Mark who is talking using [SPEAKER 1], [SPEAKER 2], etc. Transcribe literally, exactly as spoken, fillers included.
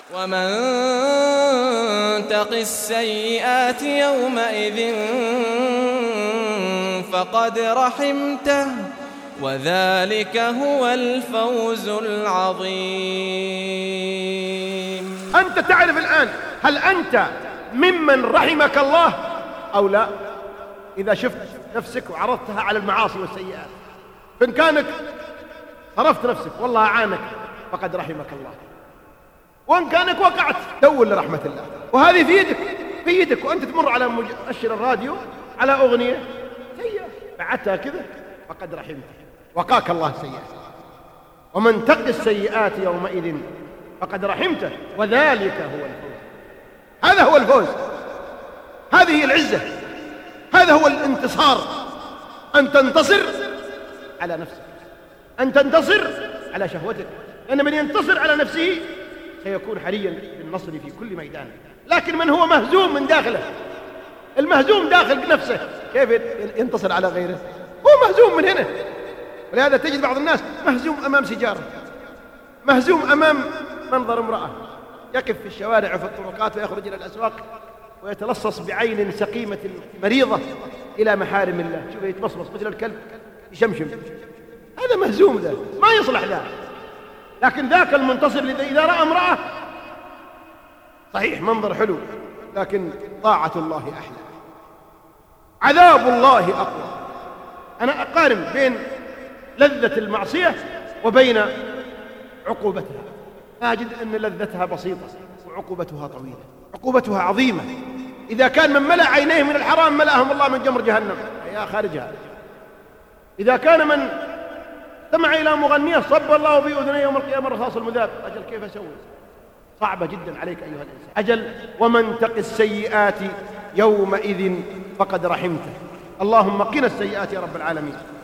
[SPEAKER 1] ومن تق السيئات يومئذ فقد رحمته وذلك هو الفوز العظيم.
[SPEAKER 2] أنت تعرف الآن هل أنت ممن رحمك الله أو لا؟ إذا شفت نفسك وعرضتها على المعاصي والسيئات، فإن كانك صرفت نفسك والله أعانك فقد رحمك الله، وإن كانك وقعت دور لرحمة الله. وهذه في يدك في يدك وأنت تمر على مؤشر الراديو على أغنية سيئة بعتها كذا فقد رحمته وقاك الله السيئات. ومن تق السيئات يومئذ فقد رحمته وذلك هو الفوز. هذا هو الفوز، هذه هي العزة، هذا هو الانتصار. أن تنتصر على نفسك، أن تنتصر على شهوتك، لأن من ينتصر على نفسه سيكون حريا بالنصر في كل ميدان. لكن من هو مهزوم من داخله، المهزوم داخل نفسه كيف ينتصر على غيره؟ هو مهزوم من هنا. ولهذا تجد بعض الناس مهزوم أمام سيجارة، مهزوم أمام منظر امرأة، يقف في الشوارع وفي الطرقات ويخرج إلى الأسواق ويتلصص بعين سقيمة مريضة إلى محارم الله. شوف يتمصمص مثل الكلب يشمشم، هذا مهزوم، ذا ما يصلح ذا. لكن ذاك المنتصر إذا رأى امرأة صحيح منظر حلو، لكن طاعة الله أحلى، عذاب الله أقوى. أنا أقارن بين لذة المعصية وبين عقوبتها، أجد أن لذتها بسيطة وعقوبتها طويلة، عقوبتها عظيمة. إذا كان من ملأ عينيه من الحرام ملأهم الله من جمر جهنم يا خارجها. إذا كان من استمع إلى مغنية صب الله في أذنيه يوم القيامة الرصاص المذاب، أجل كيف أسوي؟ صعبة جدا عليك أيها الإنسان. أجل ومن تق السيئات يومئذ فقد رحمته. اللهم قنا السيئات يا رب العالمين.